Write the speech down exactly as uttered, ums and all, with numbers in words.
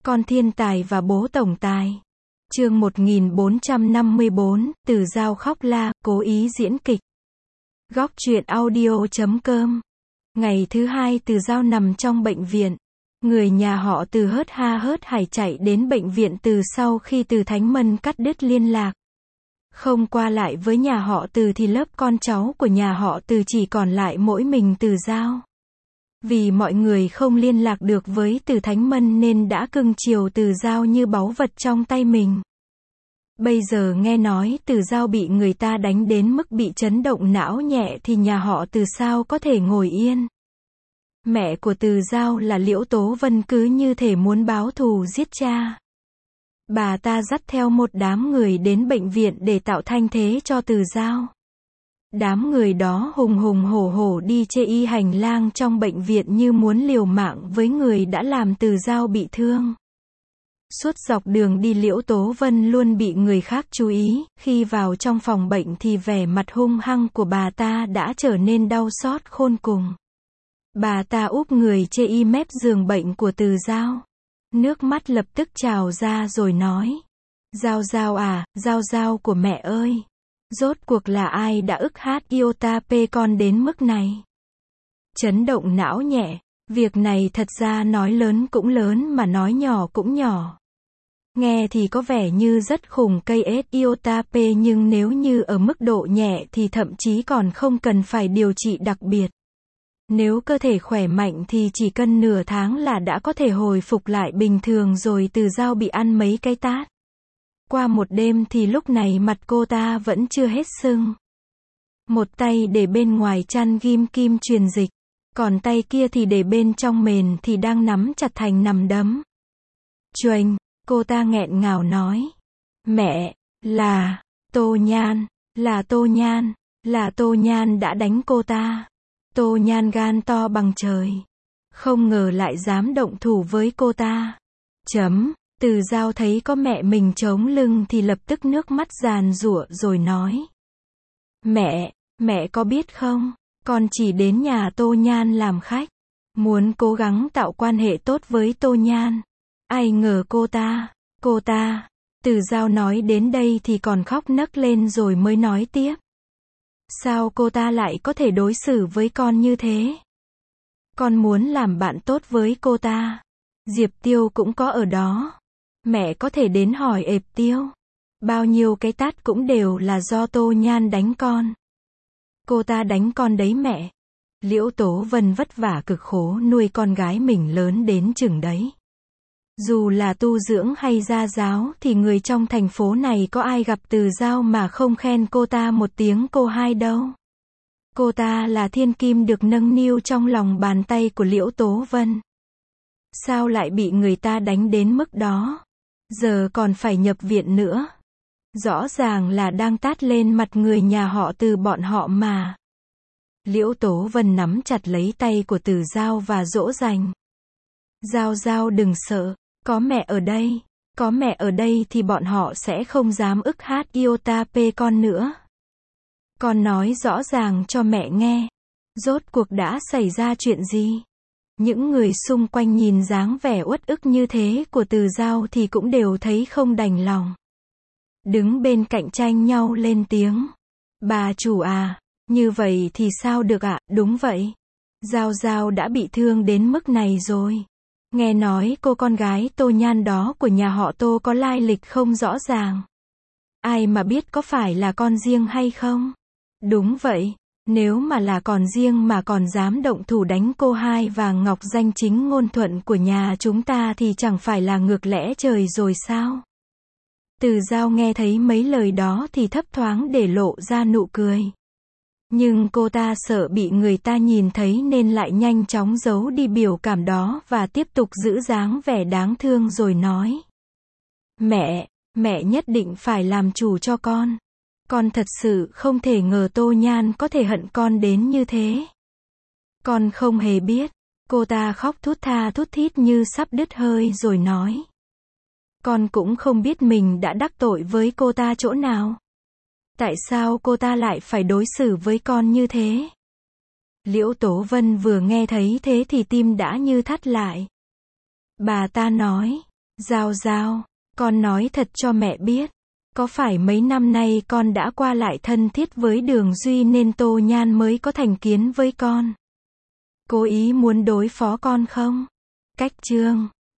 Con thiên tài và bố tổng tài. Chương một nghìn bốn trăm năm mươi bốn, Từ Dao khóc la, cố ý diễn kịch. Góc truyện audio chấm com. Ngày thứ hai Từ Dao nằm trong bệnh viện. Người nhà họ Từ hớt ha hớt hải chạy đến bệnh viện Từ sau khi Từ Thánh Mân cắt đứt liên lạc. Không qua lại với nhà họ Từ thì lớp con cháu của nhà họ Từ chỉ còn lại mỗi mình Từ Dao. Vì mọi người không liên lạc được với Từ Thánh Mân nên đã cưng chiều Từ Dao như báu vật trong tay mình. Bây giờ nghe nói Từ Dao bị người ta đánh đến mức bị chấn động não nhẹ thì nhà họ Từ sao có thể ngồi yên. Mẹ của Từ Dao là Liễu Tố Vân cứ như thể muốn báo thù giết cha. Bà ta dắt theo một đám người đến bệnh viện để tạo thanh thế cho Từ Dao. Đám người đó hùng hùng hổ hổ đi chê y hành lang trong bệnh viện như muốn liều mạng với người đã làm Từ Dao bị thương. Suốt dọc đường đi Liễu Tố Vân luôn bị người khác chú ý, khi vào trong phòng bệnh thì vẻ mặt hung hăng của bà ta đã trở nên đau xót khôn cùng. Bà ta úp người chê y mép giường bệnh của Từ Dao. Nước mắt lập tức trào ra rồi nói: Dao Dao à, Dao Dao của mẹ ơi! Rốt cuộc là ai đã ức hát yêu ta pê con đến mức này? Chấn động não nhẹ, việc này thật ra nói lớn cũng lớn mà nói nhỏ cũng nhỏ. Nghe thì có vẻ như rất khủng cây ết iota P nhưng nếu như ở mức độ nhẹ thì thậm chí còn không cần phải điều trị đặc biệt. Nếu cơ thể khỏe mạnh thì chỉ cần nửa tháng là đã có thể hồi phục lại bình thường rồi. Từ Dao bị ăn mấy cái tát. Qua một đêm thì lúc này mặt cô ta vẫn chưa hết sưng. Một tay để bên ngoài chăn ghim kim truyền dịch, còn tay kia thì để bên trong mền thì đang nắm chặt thành nắm đấm. Chuềnh, cô ta nghẹn ngào nói: Mẹ, là Tô Nhan, là Tô Nhan, là Tô Nhan đã đánh cô ta. Tô Nhan gan to bằng trời, không ngờ lại dám động thủ với cô ta. Chấm. Từ Dao thấy có mẹ mình chống lưng thì lập tức nước mắt giàn giụa rồi nói: Mẹ, mẹ có biết không, con chỉ đến nhà Tô Nhan làm khách, muốn cố gắng tạo quan hệ tốt với Tô Nhan. Ai ngờ cô ta, cô ta, Từ Dao nói đến đây thì còn khóc nấc lên rồi mới nói tiếp: Sao cô ta lại có thể đối xử với con như thế? Con muốn làm bạn tốt với cô ta. Diệp Tiêu cũng có ở đó. Mẹ có thể đến hỏi ệp Tiêu. Bao nhiêu cái tát cũng đều là do Tô Nhan đánh con. Cô ta đánh con đấy mẹ. Liễu Tố Vân vất vả cực khổ nuôi con gái mình lớn đến chừng đấy. Dù là tu dưỡng hay gia giáo thì người trong thành phố này có ai gặp Từ Dao mà không khen cô ta một tiếng cô hai đâu. Cô ta là thiên kim được nâng niu trong lòng bàn tay của Liễu Tố Vân. Sao lại bị người ta đánh đến mức đó? Giờ còn phải nhập viện nữa. Rõ ràng là đang tát lên mặt người nhà họ Từ bọn họ mà. Liễu Tố Vân nắm chặt lấy tay của Từ Dao và dỗ dành. Dao Dao đừng sợ, có mẹ ở đây. Có mẹ ở đây thì bọn họ sẽ không dám ức hát iota pê con nữa. Con nói rõ ràng cho mẹ nghe. Rốt cuộc đã xảy ra chuyện gì? Những người xung quanh nhìn dáng vẻ uất ức như thế của Từ Dao thì cũng đều thấy không đành lòng. Đứng bên cạnh tranh nhau lên tiếng: Bà chủ à, như vậy thì sao được ạ? Đúng vậy. Dao Dao đã bị thương đến mức này rồi. Nghe nói cô con gái Tô Nhan đó của nhà họ Tô có lai lịch không rõ ràng. Ai mà biết có phải là con riêng hay không? Đúng vậy. Nếu mà là con riêng mà còn dám động thủ đánh cô hai và Ngọc danh chính ngôn thuận của nhà chúng ta thì chẳng phải là ngược lẽ trời rồi sao? Từ Dao nghe thấy mấy lời đó thì thấp thoáng để lộ ra nụ cười. Nhưng cô ta sợ bị người ta nhìn thấy nên lại nhanh chóng giấu đi biểu cảm đó và tiếp tục giữ dáng vẻ đáng thương rồi nói: Mẹ, mẹ nhất định phải làm chủ cho con. Con thật sự không thể ngờ Tô Nhan có thể hận con đến như thế. Con không hề biết. Cô ta khóc thút tha thút thít như sắp đứt hơi rồi nói: Con cũng không biết mình đã đắc tội với cô ta chỗ nào. Tại sao cô ta lại phải đối xử với con như thế? Liễu Tố Vân vừa nghe thấy thế thì tim đã như thắt lại. Bà ta nói: Giao Giao, con nói thật cho mẹ biết. Có phải mấy năm nay con đã qua lại thân thiết với Đường Duy nên Tô Nhan mới có thành kiến với con? Cố ý muốn đối phó con không? Cách chương